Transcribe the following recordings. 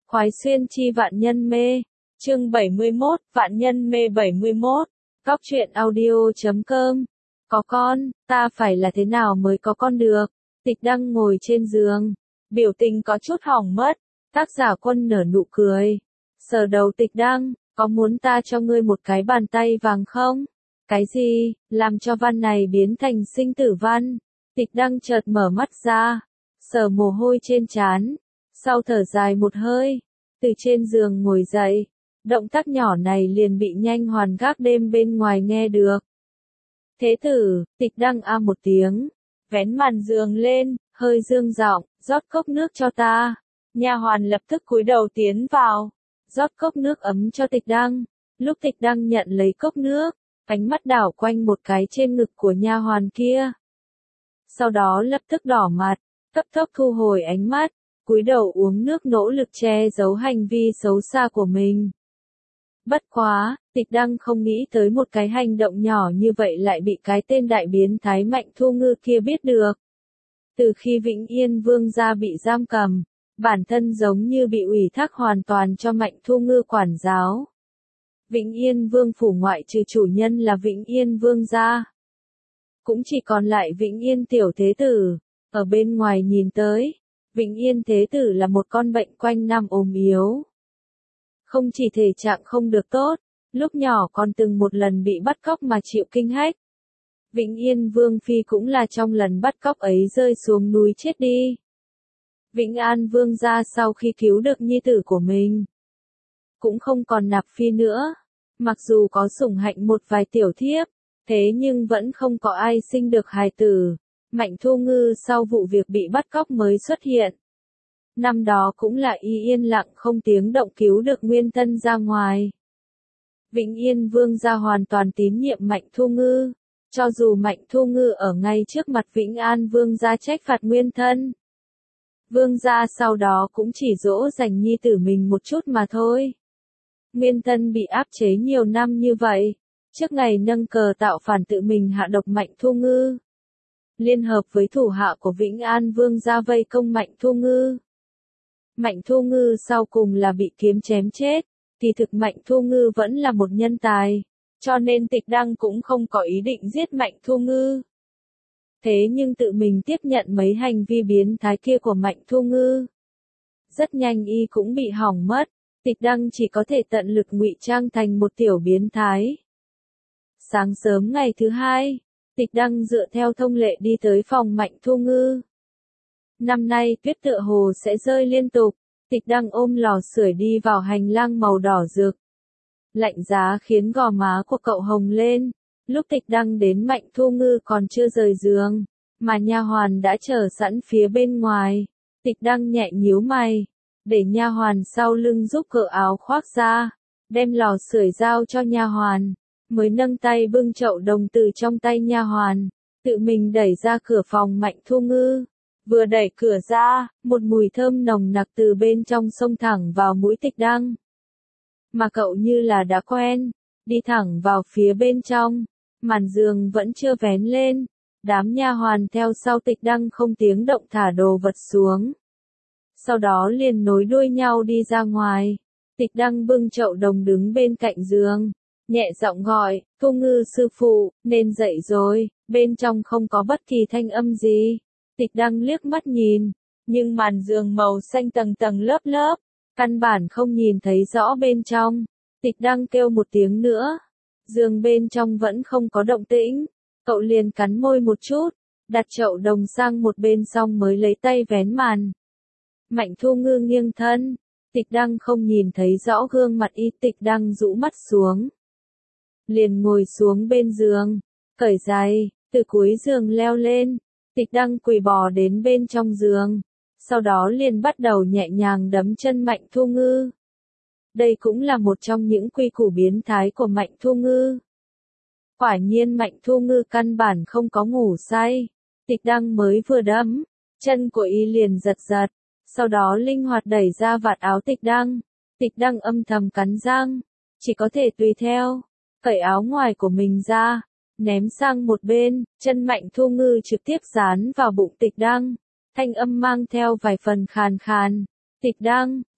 Khoái xuyên chi vạn nhân mê. Chương 71, vạn nhân mê 71. Góc truyện audio.com. Có con, ta phải là thế nào mới có con được? Tịch Đăng ngồi trên giường, biểu tình có chút hỏng mất. Tác giả Quân nở nụ cười, sờ đầu Tịch Đăng, có muốn ta cho ngươi một cái bàn tay vàng không? Cái gì, làm cho văn này biến thành sinh tử văn? Tịch Đăng chợt mở mắt ra, sờ mồ hôi trên trán, sau thở dài một hơi, từ trên giường ngồi dậy. Động tác nhỏ này liền bị Nhanh Hoàn gác đêm bên ngoài nghe được. Thế tử, Tịch Đăng a một tiếng, vén màn giường lên, hơi dương giọng, rót cốc nước cho ta. Nha hoàn lập tức cúi đầu tiến vào, rót cốc nước ấm cho Tịch Đăng. Lúc Tịch Đăng nhận lấy cốc nước, ánh mắt đảo quanh một cái trên ngực của nha hoàn kia. Sau đó lập tức đỏ mặt, cấp tốc thu hồi ánh mắt, cúi đầu uống nước nỗ lực che giấu hành vi xấu xa của mình. Bất quá, Tịch Đăng không nghĩ tới một cái hành động nhỏ như vậy lại bị cái tên đại biến thái Mạnh Thu Ngư kia biết được. Từ khi Vĩnh Yên Vương gia bị giam cầm, bản thân giống như bị ủy thác hoàn toàn cho Mạnh Thu Ngư quản giáo. Vĩnh Yên Vương phủ ngoại trừ chủ nhân là Vĩnh Yên Vương gia, cũng chỉ còn lại Vĩnh Yên tiểu thế tử. Ở bên ngoài nhìn tới, Vĩnh Yên thế tử là một con bệnh quanh năm ốm yếu. Không chỉ thể trạng không được tốt, lúc nhỏ còn từng một lần bị bắt cóc mà chịu kinh hách. Vĩnh Yên Vương phi cũng là trong lần bắt cóc ấy rơi xuống núi chết đi. Vĩnh An Vương gia sau khi cứu được nhi tử của mình, cũng không còn nạp phi nữa. Mặc dù có sủng hạnh một vài tiểu thiếp, thế nhưng vẫn không có ai sinh được hài tử. Mạnh Thu Ngư sau vụ việc bị bắt cóc mới xuất hiện. Năm đó cũng là y yên lặng không tiếng động cứu được nguyên thân ra ngoài. Vĩnh Yên Vương gia hoàn toàn tín nhiệm Mạnh Thu Ngư, cho dù Mạnh Thu Ngư ở ngay trước mặt Vĩnh An Vương gia trách phạt nguyên thân. Vương gia sau đó cũng chỉ dỗ dành nhi tử mình một chút mà thôi. Nguyên thân bị áp chế nhiều năm như vậy, trước ngày nâng cờ tạo phản tự mình hạ độc Mạnh Thu Ngư, liên hợp với thủ hạ của Vĩnh An Vương gia vây công Mạnh Thu Ngư. Mạnh Thu Ngư sau cùng là bị kiếm chém chết, kỳ thực Mạnh Thu Ngư vẫn là một nhân tài, cho nên Tịch Đăng cũng không có ý định giết Mạnh Thu Ngư. Thế nhưng tự mình tiếp nhận mấy hành vi biến thái kia của Mạnh Thu Ngư. Rất nhanh y cũng bị hỏng mất, Tịch Đăng chỉ có thể tận lực ngụy trang thành một tiểu biến thái. Sáng sớm ngày thứ hai, Tịch Đăng dựa theo thông lệ đi tới phòng Mạnh Thu Ngư. Năm nay tuyết tựa hồ sẽ rơi liên tục, Tịch Đăng ôm lò sưởi đi vào hành lang màu đỏ rực. Lạnh giá khiến gò má của cậu hồng lên. Lúc Tịch Đăng đến Mạnh Thu Ngư còn chưa rời giường, mà nha hoàn đã chờ sẵn phía bên ngoài. Tịch Đăng nhẹ nhíu mày, để nha hoàn sau lưng giúp cởi áo khoác ra, đem lò sưởi giao cho nha hoàn, mới nâng tay bưng chậu đồng từ trong tay nha hoàn, tự mình đẩy ra cửa phòng Mạnh Thu Ngư. Vừa đẩy cửa ra, một mùi thơm nồng nặc từ bên trong xông thẳng vào mũi Tịch Đăng. Mà cậu như là đã quen, đi thẳng vào phía bên trong, màn giường vẫn chưa vén lên, đám nha hoàn theo sau Tịch Đăng không tiếng động thả đồ vật xuống. Sau đó liền nối đuôi nhau đi ra ngoài. Tịch Đăng bưng chậu đồng đứng bên cạnh giường, nhẹ giọng gọi, Thu Ngư sư phụ, nên dậy rồi. Bên trong không có bất kỳ thanh âm gì. Tịch Đăng liếc mắt nhìn, nhưng màn giường màu xanh tầng tầng lớp lớp, căn bản không nhìn thấy rõ bên trong. Tịch Đăng kêu một tiếng nữa, giường bên trong vẫn không có động tĩnh, cậu liền cắn môi một chút, đặt chậu đồng sang một bên xong mới lấy tay vén màn. Mạnh Thu Ngư nghiêng thân, Tịch Đăng không nhìn thấy rõ gương mặt y. Tịch Đăng rũ mắt xuống, liền ngồi xuống bên giường, cởi giày, từ cuối giường leo lên. Tịch Đăng quỳ bò đến bên trong giường, sau đó liền bắt đầu nhẹ nhàng đấm chân Mạnh Thu Ngư. Đây cũng là một trong những quy củ biến thái của Mạnh Thu Ngư. Quả nhiên Mạnh Thu Ngư căn bản không có ngủ say. Tịch Đăng mới vừa đấm, chân của y liền giật giật, sau đó linh hoạt đẩy ra vạt áo Tịch Đăng. Tịch Đăng âm thầm cắn răng, chỉ có thể tùy theo, cởi áo ngoài của mình ra, ném sang một bên, chân Mạnh Thu Ngư trực tiếp dán vào bụng Tịch Đăng, thanh âm mang theo vài phần khàn khàn. Tịch Đăng,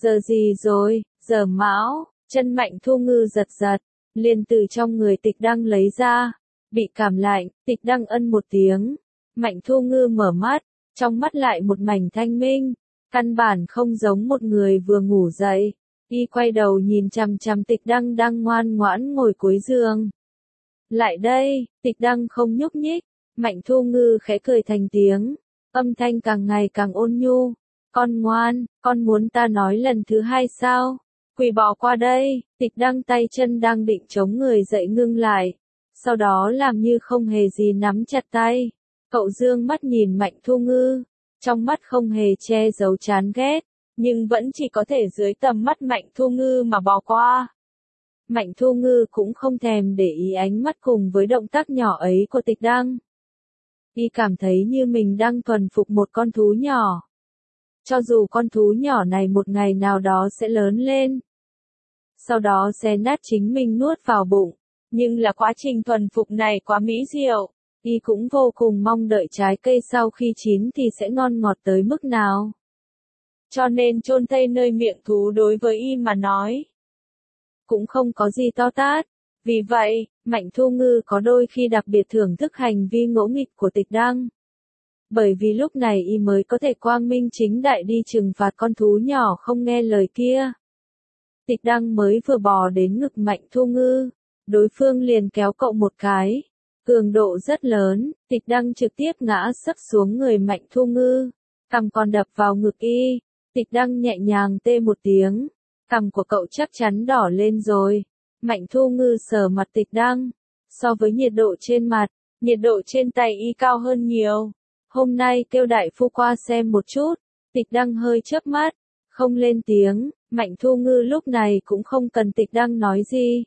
Giờ gì rồi, giờ mão, chân Mạnh Thu Ngư giật giật, liền từ trong người Tịch Đăng lấy ra, bị cảm lạnh, Tịch Đăng ân một tiếng, Mạnh Thu Ngư mở mắt, trong mắt lại một mảnh thanh minh, căn bản không giống một người vừa ngủ dậy, y quay đầu nhìn chằm chằm Tịch Đăng đang ngoan ngoãn ngồi cuối giường. Lại đây, Tịch Đăng không nhúc nhích, Mạnh Thu Ngư khẽ cười thành tiếng, âm thanh càng ngày càng ôn nhu, con ngoan, con muốn ta nói lần thứ hai sao? Quỳ bỏ qua đây, Tịch Đăng tay chân đang định chống người dậy ngưng lại, sau đó làm như không hề gì nắm chặt tay. Cậu dương mắt nhìn Mạnh Thu Ngư, trong mắt không hề che giấu chán ghét, nhưng vẫn chỉ có thể dưới tầm mắt Mạnh Thu Ngư mà bỏ qua. Mạnh Thu Ngư cũng không thèm để ý ánh mắt cùng với động tác nhỏ ấy của Tịch Đăng. Y cảm thấy như mình đang thuần phục một con thú nhỏ. Cho dù con thú nhỏ này một ngày nào đó sẽ lớn lên, sau đó xé nát chính mình nuốt vào bụng, nhưng là quá trình thuần phục này quá mỹ diệu, y cũng vô cùng mong đợi trái cây sau khi chín thì sẽ ngon ngọt tới mức nào. Cho nên chôn thây nơi miệng thú đối với y mà nói, cũng không có gì to tát. Vì vậy, Mạnh Thu Ngư có đôi khi đặc biệt thưởng thức hành vi ngỗ nghịch của Tịch Đăng. Bởi vì lúc này y mới có thể quang minh chính đại đi trừng phạt con thú nhỏ không nghe lời kia. Tịch Đăng mới vừa bò đến ngực Mạnh Thu Ngư, đối phương liền kéo cậu một cái, cường độ rất lớn, Tịch Đăng trực tiếp ngã sấp xuống người Mạnh Thu Ngư, cằm còn đập vào ngực y, Tịch Đăng nhẹ nhàng tê một tiếng, cằm của cậu chắc chắn đỏ lên rồi. Mạnh Thu Ngư sờ mặt Tịch Đăng, so với nhiệt độ trên mặt, nhiệt độ trên tay y cao hơn nhiều. Hôm nay kêu đại phu qua xem một chút, Tịch Đăng hơi chớp mắt, không lên tiếng, Mạnh Thu Ngư lúc này cũng không cần Tịch Đăng nói gì.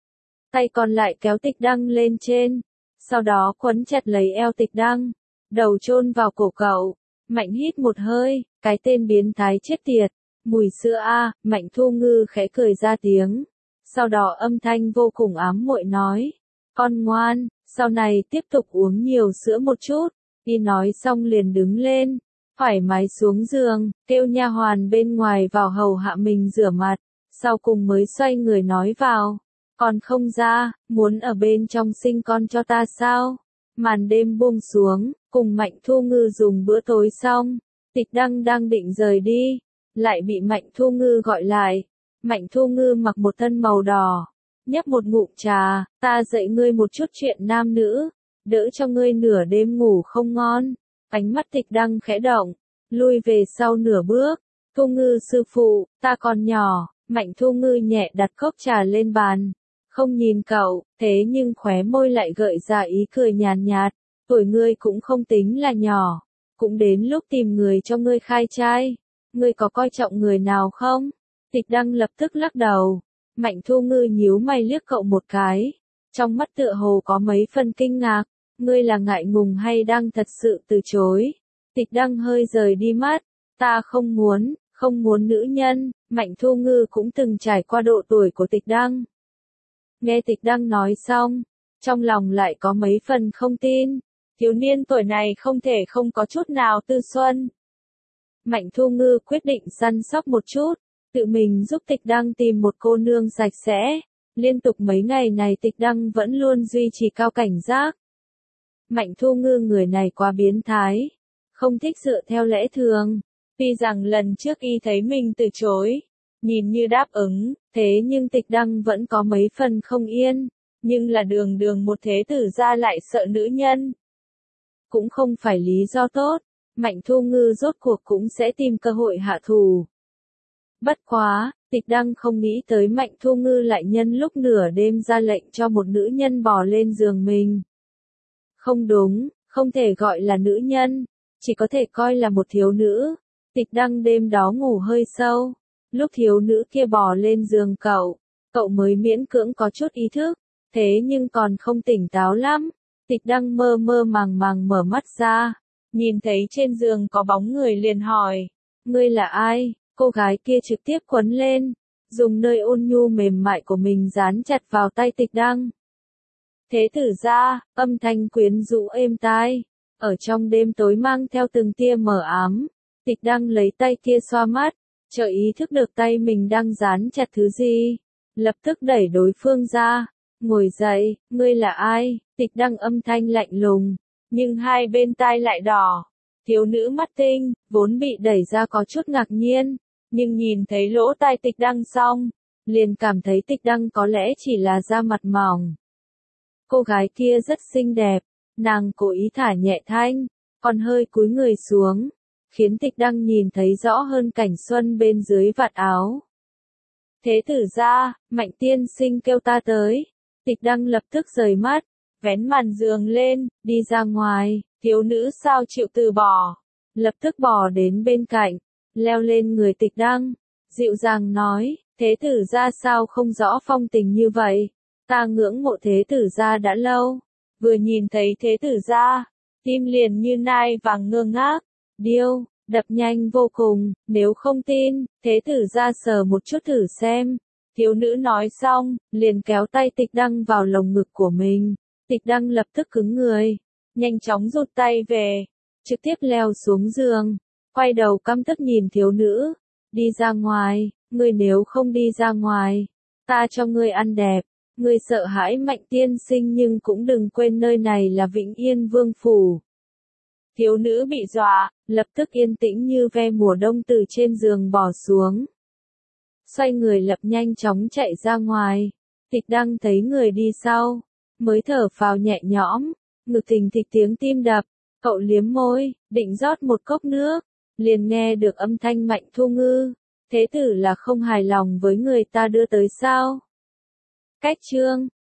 Tay còn lại kéo Tịch Đăng lên trên, sau đó quấn chặt lấy eo Tịch Đăng, đầu chôn vào cổ cậu, Mạnh hít một hơi, cái tên biến thái chết tiệt, mùi sữa a, Mạnh Thu Ngư khẽ cười ra tiếng. Sau đó âm thanh vô cùng ám muội nói, con ngoan, sau này tiếp tục uống nhiều sữa một chút. Y nói xong liền đứng lên, thoải mái xuống giường, kêu nha hoàn bên ngoài vào hầu hạ mình rửa mặt, sau cùng mới xoay người nói vào, còn không ra, muốn ở bên trong sinh con cho ta sao? Màn đêm buông xuống, cùng Mạnh Thu Ngư dùng bữa tối xong, Tịch Đăng đang định rời đi, lại bị Mạnh Thu Ngư gọi lại. Mạnh Thu Ngư mặc một thân màu đỏ, nhấp một ngụm trà, ta dạy ngươi một chút chuyện nam nữ, đỡ cho ngươi nửa đêm ngủ không ngon. Ánh mắt Tịch Đăng khẽ động, lui về sau nửa bước, Thu Ngư sư phụ, ta còn nhỏ. Mạnh Thu Ngư nhẹ đặt cốc trà lên bàn, không nhìn cậu, thế nhưng khóe môi lại gợi ra ý cười nhàn nhạt, tuổi ngươi cũng không tính là nhỏ, cũng đến lúc tìm người cho ngươi khai trai, ngươi có coi trọng người nào không? Tịch Đăng lập tức lắc đầu, Mạnh Thu Ngư nhíu mày liếc cậu một cái, trong mắt tựa hồ có mấy phần kinh ngạc, ngươi là ngại ngùng hay đang thật sự từ chối? Tịch Đăng hơi rời đi mắt, ta không muốn nữ nhân. Mạnh Thu Ngư cũng từng trải qua độ tuổi của Tịch Đăng. Nghe Tịch Đăng nói xong, trong lòng lại có mấy phần không tin, thiếu niên tuổi này không thể không có chút nào tư xuân. Mạnh Thu Ngư quyết định săn sóc một chút, tự mình giúp Tịch Đăng tìm một cô nương sạch sẽ. Liên tục mấy ngày này Tịch Đăng vẫn luôn duy trì cao cảnh giác. Mạnh Thu Ngư người này quá biến thái, không thích dựa theo lẽ thường. Tuy rằng lần trước y thấy mình từ chối, nhìn như đáp ứng, thế nhưng Tịch Đăng vẫn có mấy phần không yên, nhưng là đường đường một thế tử gia lại sợ nữ nhân. Cũng không phải lý do tốt, Mạnh Thu Ngư rốt cuộc cũng sẽ tìm cơ hội hạ thù. Bất quá, Tịch Đăng không nghĩ tới Mạnh Thu Ngư lại nhân lúc nửa đêm ra lệnh cho một nữ nhân bò lên giường mình. Không đúng, không thể gọi là nữ nhân, chỉ có thể coi là một thiếu nữ. Tịch Đăng đêm đó ngủ hơi sâu, lúc thiếu nữ kia bò lên giường cậu mới miễn cưỡng có chút ý thức, thế nhưng còn không tỉnh táo lắm. Tịch Đăng mơ mơ màng màng mở mắt ra, nhìn thấy trên giường có bóng người liền hỏi, ngươi là ai? Cô gái kia trực tiếp quấn lên, dùng nơi ôn nhu mềm mại của mình dán chặt vào tay Tịch Đăng. Thế tử gia, âm thanh quyến rũ êm tai, ở trong đêm tối mang theo từng tia mờ ám. Tịch Đăng lấy tay kia xoa mắt, chợt ý thức được tay mình đang dán chặt thứ gì, lập tức đẩy đối phương ra, ngồi dậy, ngươi là ai? Tịch Đăng âm thanh lạnh lùng, nhưng hai bên tai lại đỏ. Thiếu nữ mắt tinh, vốn bị đẩy ra có chút ngạc nhiên, nhưng nhìn thấy lỗ tai Tịch Đăng xong, liền cảm thấy Tịch Đăng có lẽ chỉ là da mặt mỏng. Cô gái kia rất xinh đẹp, nàng cố ý thả nhẹ thanh, còn hơi cúi người xuống, khiến Tịch Đăng nhìn thấy rõ hơn cảnh xuân bên dưới vạt áo. Thế tử gia, Mạnh tiên sinh kêu ta tới. Tịch Đăng lập tức rời mắt, vén màn giường lên, đi ra ngoài. Thiếu nữ sao chịu từ bỏ, lập tức bỏ đến bên cạnh, leo lên người Tịch Đăng, dịu dàng nói, thế tử gia sao không rõ phong tình như vậy, ta ngưỡng mộ thế tử gia đã lâu, vừa nhìn thấy thế tử gia, tim liền như nai vàng ngơ ngác, điêu, đập nhanh vô cùng, nếu không tin, thế tử gia sờ một chút thử xem. Thiếu nữ nói xong, liền kéo tay Tịch Đăng vào lồng ngực của mình, Tịch Đăng lập tức cứng người, nhanh chóng rụt tay về, trực tiếp leo xuống giường, quay đầu căm tức nhìn thiếu nữ, đi ra ngoài, ngươi nếu không đi ra ngoài, ta cho ngươi ăn đẹp, ngươi sợ hãi Mạnh tiên sinh nhưng cũng đừng quên nơi này là Vĩnh Yên Vương Phủ. Thiếu nữ bị dọa, lập tức yên tĩnh như ve mùa đông từ trên giường bỏ xuống. Xoay người lập nhanh chóng chạy ra ngoài, Tịch Đăng thấy người đi sau, mới thở phào nhẹ nhõm, ngực thình thịch tiếng tim đập, cậu liếm môi, định rót một cốc nước, liền nghe được âm thanh Mạnh Thu Ngư, thế tử là không hài lòng với người ta đưa tới sao? Cách chương